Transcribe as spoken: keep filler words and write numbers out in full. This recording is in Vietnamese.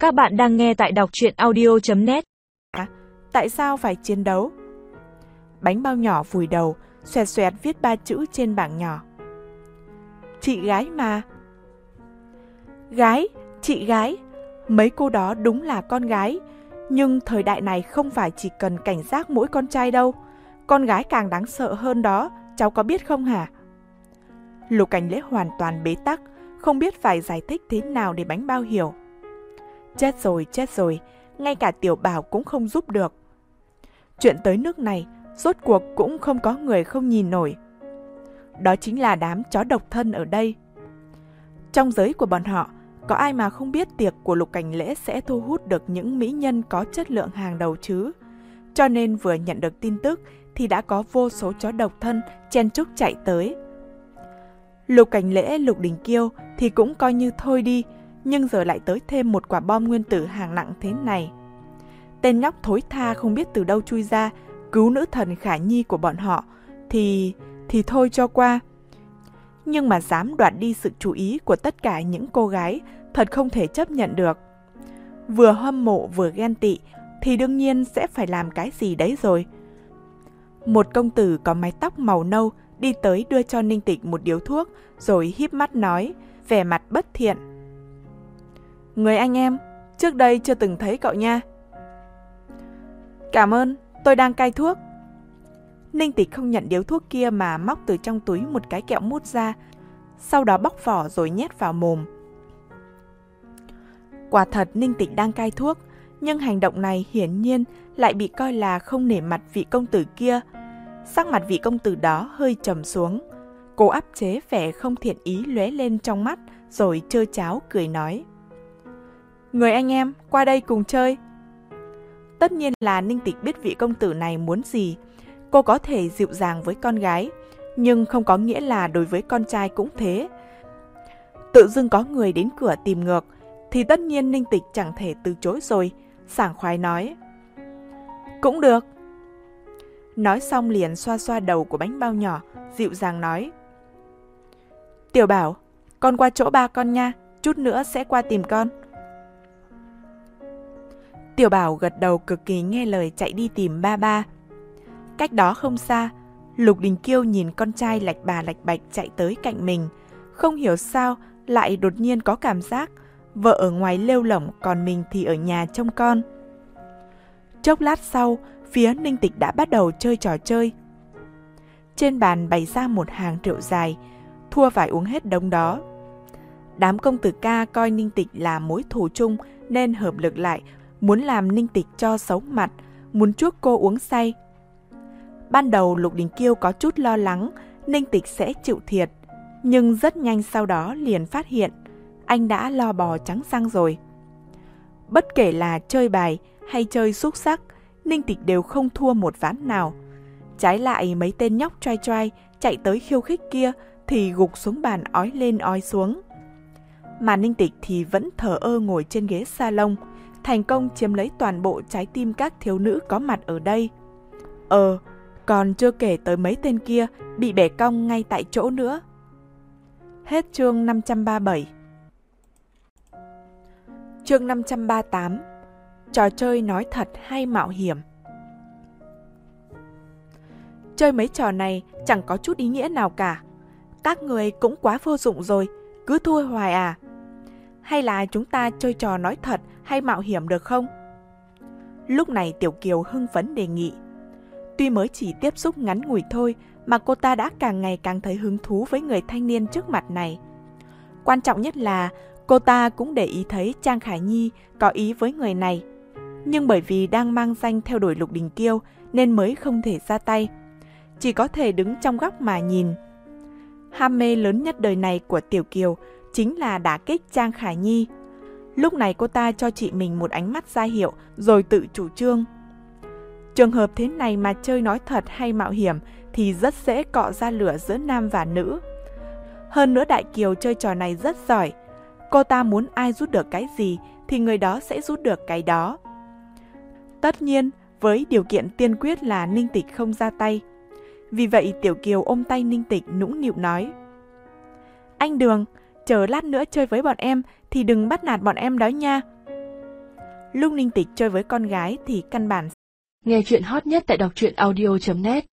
Các bạn đang nghe tại đọc truyện audio chấm net. À, tại sao phải chiến đấu? Bánh bao nhỏ vùi đầu, xoẹt xoẹt viết ba chữ trên bảng nhỏ. Chị gái mà. Gái, chị gái. Mấy cô đó đúng là con gái. Nhưng thời đại này không phải chỉ cần cảnh giác mỗi con trai đâu. Con gái càng đáng sợ hơn đó, cháu có biết không hả? Lục Cảnh Lễ hoàn toàn bế tắc, không biết phải giải thích thế nào để bánh bao hiểu. Chết rồi, chết rồi, ngay cả Tiểu Bảo cũng không giúp được. Chuyện tới nước này, rốt cuộc cũng không có người không nhìn nổi. Đó chính là đám chó độc thân ở đây. Trong giới của bọn họ, có ai mà không biết tiệc của Lục Cảnh Lễ sẽ thu hút được những mỹ nhân có chất lượng hàng đầu chứ? Cho nên vừa nhận được tin tức thì đã có vô số chó độc thân chen chúc chạy tới. Lục Cảnh Lễ, Lục Đình Kiêu thì cũng coi như thôi đi, nhưng giờ lại tới thêm một quả bom nguyên tử hàng nặng thế này. Tên nhóc thối tha không biết từ đâu chui ra, cứu nữ thần Khả Nhi của bọn họ, thì... thì thôi cho qua. Nhưng mà dám đoạt đi sự chú ý của tất cả những cô gái, thật không thể chấp nhận được. Vừa hâm mộ vừa ghen tị, thì đương nhiên sẽ phải làm cái gì đấy rồi. Một công tử có mái tóc màu nâu đi tới đưa cho Ninh Tịch một điếu thuốc, rồi híp mắt nói, vẻ mặt bất thiện. Người anh em, trước đây chưa từng thấy cậu nha. Cảm ơn, tôi đang cai thuốc. Ninh Tịch không nhận điếu thuốc kia mà móc từ trong túi một cái kẹo mút ra, sau đó bóc vỏ rồi nhét vào mồm. Quả thật Ninh Tịch đang cai thuốc, nhưng hành động này hiển nhiên lại bị coi là không nể mặt vị công tử kia. Sắc mặt vị công tử đó hơi trầm xuống, cô áp chế vẻ không thiện ý lóe lên trong mắt, rồi trơ cháo cười nói. Người anh em, qua đây cùng chơi. Tất nhiên là Ninh Tịch biết vị công tử này muốn gì. Cô có thể dịu dàng với con gái, nhưng không có nghĩa là đối với con trai cũng thế. Tự dưng có người đến cửa tìm ngược, thì tất nhiên Ninh Tịch chẳng thể từ chối rồi, sảng khoái nói. Cũng được. Nói xong liền xoa xoa đầu của bánh bao nhỏ, dịu dàng nói. Tiểu Bảo, con qua chỗ ba con nha, chút nữa sẽ qua tìm con. Tiểu Bảo gật đầu cực kỳ nghe lời chạy đi tìm ba ba. Cách đó không xa, Lục Đình Kiêu nhìn con trai lạch bà lạch bạch chạy tới cạnh mình. Không hiểu sao lại đột nhiên có cảm giác vợ ở ngoài lêu lổng còn mình thì ở nhà trông con. Chốc lát sau, phía Ninh Tịch đã bắt đầu chơi trò chơi. Trên bàn bày ra một hàng rượu dài, thua phải uống hết đống đó. Đám công tử ca coi Ninh Tịch là mối thù chung nên hợp lực lại, muốn làm Ninh Tịch cho xấu mặt, muốn chuốc cô uống say. Ban đầu Lục Đình Kiêu có chút lo lắng Ninh Tịch sẽ chịu thiệt, nhưng rất nhanh sau đó liền phát hiện anh đã lo bò trắng răng rồi. Bất kể là chơi bài hay chơi xúc sắc, Ninh Tịch đều không thua một ván nào. Trái lại mấy tên nhóc trai trai chạy tới khiêu khích kia thì gục xuống bàn ói lên ói xuống. Mà Ninh Tịch thì vẫn thờ ơ ngồi trên ghế salon, thành công chiếm lấy toàn bộ trái tim các thiếu nữ có mặt ở đây. Ờ, còn chưa kể tới mấy tên kia bị bẻ cong ngay tại chỗ nữa. Hết chương năm trăm ba mươi bảy. Chương năm trăm ba mươi tám. Trò chơi nói thật hay mạo hiểm. Chơi mấy trò này chẳng có chút ý nghĩa nào cả. Các người cũng quá vô dụng rồi, cứ thua hoài à. Hay là chúng ta chơi trò nói thật hay mạo hiểm được không? Lúc này Tiểu Kiều hưng phấn đề nghị. Tuy mới chỉ tiếp xúc ngắn ngủi thôi mà cô ta đã càng ngày càng thấy hứng thú với người thanh niên trước mặt này. Quan trọng nhất là cô ta cũng để ý thấy Trang Khả Nhi có ý với người này. Nhưng bởi vì đang mang danh theo đuổi Lục Đình Kiêu nên mới không thể ra tay. Chỉ có thể đứng trong góc mà nhìn. Ham mê lớn nhất đời này của Tiểu Kiều chính là đả kích Trang Khả Nhi. Lúc này cô ta cho chị mình một ánh mắt ra hiệu rồi tự chủ trương. Trường hợp thế này mà chơi nói thật hay mạo hiểm thì rất dễ cọ ra lửa giữa nam và nữ. Hơn nữa Đại Kiều chơi trò này rất giỏi. Cô ta muốn ai rút được cái gì thì người đó sẽ rút được cái đó. Tất nhiên, với điều kiện tiên quyết là Ninh Tịch không ra tay. Vì vậy Tiểu Kiều ôm tay Ninh Tịch nũng nịu nói. Anh Đường, chờ lát nữa chơi với bọn em thì đừng bắt nạt bọn em đó nha. Lúc Ninh Tịch chơi với con gái thì căn bản. Nghe chuyện hot nhất tại đọc truyện audio chấm net